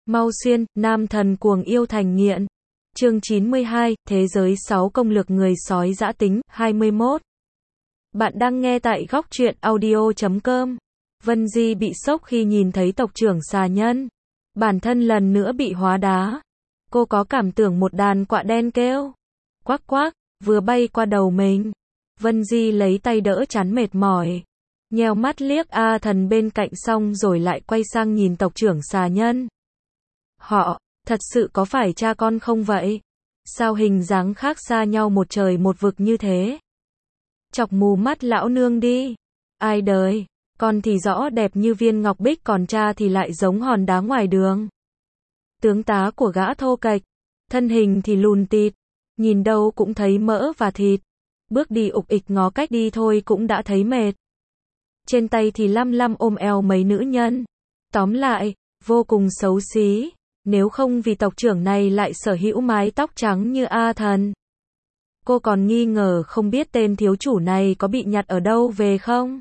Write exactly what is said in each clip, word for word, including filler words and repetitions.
Mau xuyên, nam thần cuồng yêu thành nghiện. Chương chín mươi hai, Thế giới sáu công lược người sói dã tính, hai mươi mốt. Bạn đang nghe tại góc truyện audio chấm com. Vân Di bị sốc khi nhìn thấy tộc trưởng xà nhân. Bản thân lần nữa bị hóa đá. Cô có cảm tưởng một đàn quạ đen kêu quắc quắc, vừa bay qua đầu mình. Vân Di lấy tay đỡ chán mệt mỏi. Nheo mắt liếc A Thần bên cạnh xong rồi lại quay sang nhìn tộc trưởng xà nhân. Họ, thật sự có phải cha con không vậy? Sao hình dáng khác xa nhau một trời một vực như thế? Chọc mù mắt lão nương đi. Ai đời, con thì rõ đẹp như viên ngọc bích còn cha thì lại giống hòn đá ngoài đường. Tướng tá của gã thô kệch, thân hình thì lùn tịt, nhìn đâu cũng thấy mỡ và thịt. Bước đi ục ịch ngó cách đi thôi cũng đã thấy mệt. Trên tay thì lăm lăm ôm eo mấy nữ nhân. Tóm lại, vô cùng xấu xí. Nếu không vì tộc trưởng này lại sở hữu mái tóc trắng như A Thần. Cô còn nghi ngờ không biết tên thiếu chủ này có bị nhặt ở đâu về không?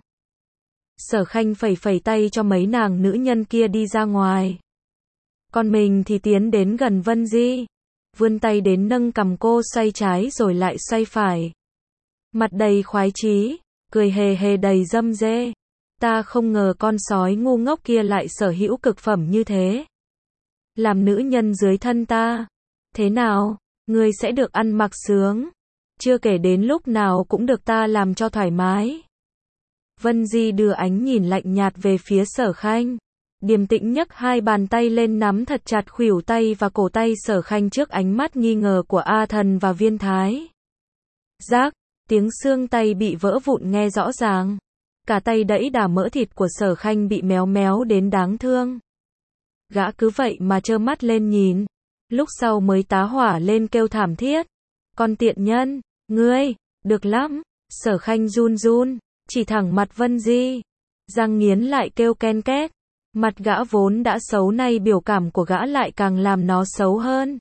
Sở Khanh phẩy phẩy tay cho mấy nàng nữ nhân kia đi ra ngoài. Còn mình thì tiến đến gần Vân Di. Vươn tay đến nâng cằm cô xoay trái rồi lại xoay phải. Mặt đầy khoái chí, cười hề hề đầy dâm dê. Ta không ngờ con sói ngu ngốc kia lại sở hữu cực phẩm như thế. Làm nữ nhân dưới thân ta. Thế nào, ngươi sẽ được ăn mặc sướng. Chưa kể đến lúc nào cũng được ta làm cho thoải mái. Vân Di đưa ánh nhìn lạnh nhạt về phía Sở Khanh. Điềm tĩnh nhấc hai bàn tay lên nắm thật chặt khuỷu tay và cổ tay Sở Khanh trước ánh mắt nghi ngờ của A Thần và Viên Thái. Rác, tiếng xương tay bị vỡ vụn nghe rõ ràng. Cả tay đẫy đà mỡ thịt của Sở Khanh bị méo méo đến đáng thương. Gã cứ vậy mà trơ mắt lên nhìn. Lúc sau mới tá hỏa lên kêu thảm thiết. Con tiện nhân, ngươi, được lắm. Sở Khanh run run, chỉ thẳng mặt Vân Di. Răng nghiến lại kêu ken két. Mặt gã vốn đã xấu nay biểu cảm của gã lại càng làm nó xấu hơn.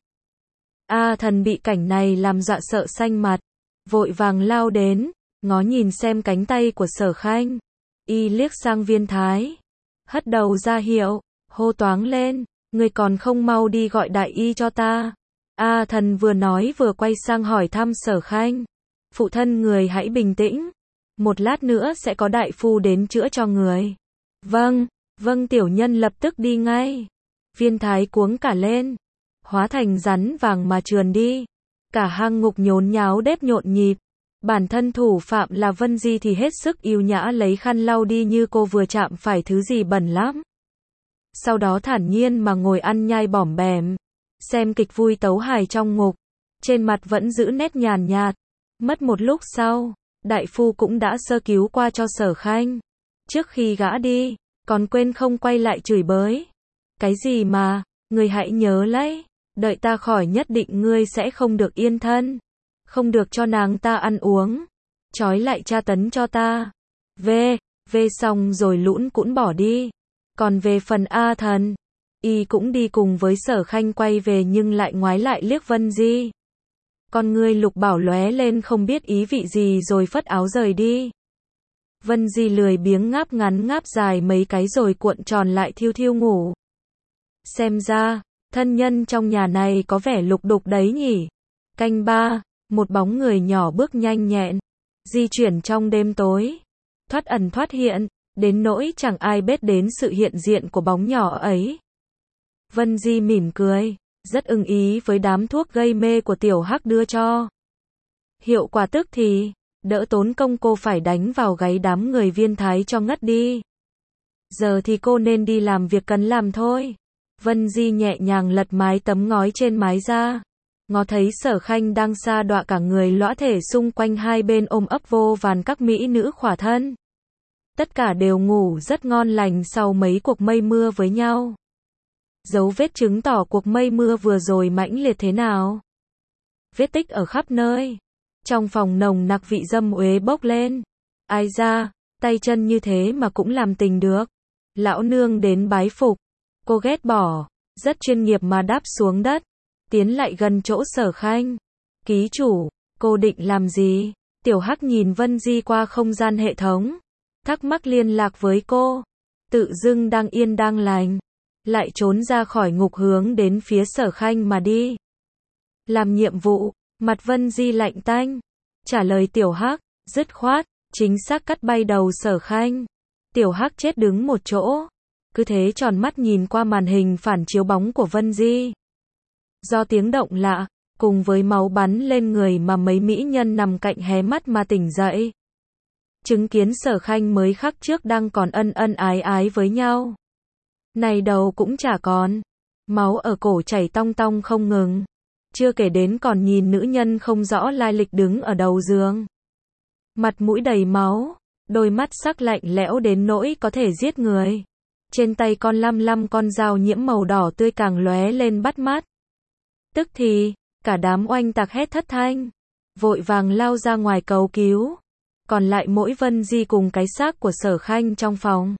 A Thần bị cảnh này làm dọa sợ xanh mặt. Vội vàng lao đến, ngó nhìn xem cánh tay của Sở Khanh. Y liếc sang Viên Thái. Hất đầu ra hiệu. Hô toáng lên, người còn không mau đi gọi đại y cho ta. A Thần vừa nói vừa quay sang hỏi thăm Sở Khanh. Phụ thân người hãy bình tĩnh. Một lát nữa sẽ có đại phu đến chữa cho người. Vâng, vâng tiểu nhân lập tức đi ngay. Viên Thái cuống cả lên. Hóa thành rắn vàng mà trườn đi. Cả hang ngục nhốn nháo đếp nhộn nhịp. Bản thân thủ phạm là Vân Di thì hết sức yêu nhã lấy khăn lau đi như cô vừa chạm phải thứ gì bẩn lắm. Sau đó thản nhiên mà ngồi ăn nhai bỏm bẻm, xem kịch vui tấu hài trong ngục, trên mặt vẫn giữ nét nhàn nhạt. Mất một lúc sau, đại phu cũng đã sơ cứu qua cho Sở Khanh. Trước khi gã đi, còn quên không quay lại chửi bới. Cái gì mà, ngươi hãy nhớ lấy, đợi ta khỏi nhất định ngươi sẽ không được yên thân, không được cho nàng ta ăn uống, trói lại tra tấn cho ta. Về, về xong rồi lũn cũn bỏ đi. Còn về phần A Thần, y cũng đi cùng với Sở Khanh quay về nhưng lại ngoái lại liếc Vân Di. Con ngươi lục bảo lóe lên không biết ý vị gì rồi phất áo rời đi. Vân Di lười biếng ngáp ngắn ngáp dài mấy cái rồi cuộn tròn lại thiêu thiêu ngủ. Xem ra, thân nhân trong nhà này có vẻ lục đục đấy nhỉ. Canh ba, một bóng người nhỏ bước nhanh nhẹn, di chuyển trong đêm tối, thoát ẩn thoát hiện. Đến nỗi chẳng ai biết đến sự hiện diện của bóng nhỏ ấy. Vân Di mỉm cười, rất ưng ý với đám thuốc gây mê của tiểu hắc đưa cho. Hiệu quả tức thì, đỡ tốn công cô phải đánh vào gáy đám người Viên Thái cho ngất đi. Giờ thì cô nên đi làm việc cần làm thôi. Vân Di nhẹ nhàng lật mái tấm ngói trên mái ra. Ngó thấy Sở Khanh đang sa đọa cả người lõa thể xung quanh hai bên ôm ấp vô vàn các mỹ nữ khỏa thân. Tất cả đều ngủ rất ngon lành sau mấy cuộc mây mưa với nhau. Dấu vết chứng tỏ cuộc mây mưa vừa rồi mãnh liệt thế nào. Vết tích ở khắp nơi. Trong phòng nồng nặc vị dâm uế bốc lên. Ai ra, tay chân như thế mà cũng làm tình được. Lão nương đến bái phục. Cô ghét bỏ, rất chuyên nghiệp mà đáp xuống đất. Tiến lại gần chỗ Sở Khanh. Ký chủ, cô định làm gì? Tiểu Hắc nhìn Vân Di qua không gian hệ thống. Thắc mắc liên lạc với cô. Tự dưng đang yên đang lành. lại trốn ra khỏi ngục hướng đến phía Sở Khanh mà đi. Làm nhiệm vụ, mặt Vân Di lạnh tanh, trả lời Tiểu Hắc, dứt khoát, chính xác cắt bay đầu Sở Khanh. Tiểu Hắc chết đứng một chỗ, cứ thế tròn mắt nhìn qua màn hình phản chiếu bóng của Vân Di. Do tiếng động lạ, cùng với máu bắn lên người mà mấy mỹ nhân nằm cạnh hé mắt mà tỉnh dậy. Chứng kiến Sở Khanh mới khắc trước đang còn ân ân ái ái với nhau. Này đầu cũng chả còn, máu ở cổ chảy tong tong không ngừng. Chưa kể đến còn nhìn nữ nhân không rõ lai lịch đứng ở đầu giường. Mặt mũi đầy máu, đôi mắt sắc lạnh lẽo đến nỗi có thể giết người. Trên tay con lăm lăm con dao nhiễm màu đỏ tươi càng lóe lên bắt mắt. Tức thì, cả đám oanh tạc hét thất thanh, vội vàng lao ra ngoài cầu cứu. Còn lại mỗi Vân Di cùng cái xác của Sở Khanh trong phòng.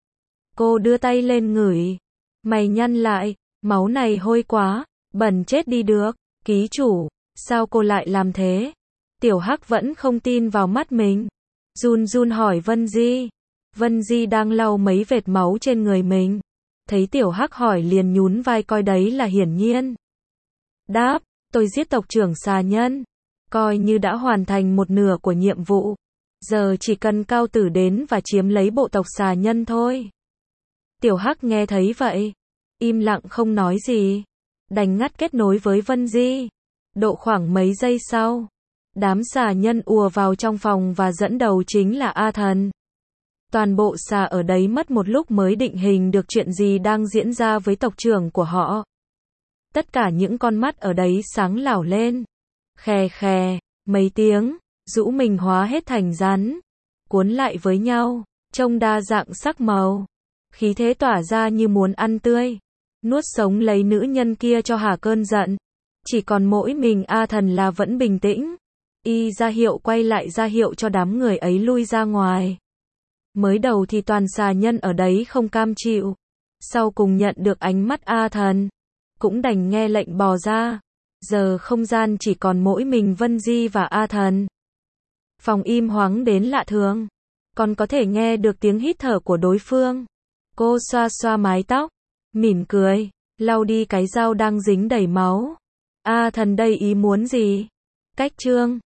Cô đưa tay lên ngửi, mày nhăn lại, máu này hôi quá, bẩn chết đi được. Ký chủ, sao cô lại làm thế? Tiểu Hắc vẫn không tin vào mắt mình, run run hỏi Vân Di. Vân Di đang lau mấy vệt máu trên người mình, thấy Tiểu Hắc hỏi liền nhún vai coi đấy là hiển nhiên. Đáp, tôi giết tộc trưởng xà nhân, coi như đã hoàn thành một nửa của nhiệm vụ. Giờ chỉ cần Cao Tử đến và chiếm lấy bộ tộc xà nhân thôi. Tiểu Hắc nghe thấy vậy, im lặng không nói gì, đành ngắt kết nối với Vân Di. Độ khoảng mấy giây sau, đám xà nhân ùa vào trong phòng và dẫn đầu chính là A Thần. Toàn bộ xà ở đấy mất một lúc mới định hình được chuyện gì đang diễn ra với tộc trưởng của họ. Tất cả những con mắt ở đấy sáng lảo lên. Khè khè, mấy tiếng, rũ mình hóa hết thành rắn, cuốn lại với nhau, trông đa dạng sắc màu. Khí thế tỏa ra như muốn ăn tươi, nuốt sống lấy nữ nhân kia cho hả cơn giận. Chỉ còn mỗi mình A Thần là vẫn bình tĩnh. Y ra hiệu quay lại ra hiệu cho đám người ấy lui ra ngoài. Mới đầu thì toàn xà nhân ở đấy không cam chịu. Sau cùng nhận được ánh mắt A Thần, cũng đành nghe lệnh bò ra. Giờ không gian chỉ còn mỗi mình Vân Di và A Thần. Phòng im hoáng đến lạ thường, còn có thể nghe được tiếng hít thở của đối phương. Cô xoa xoa mái tóc, mỉm cười, lau đi cái dao đang dính đầy máu. A Thần đây ý muốn gì? Cách chương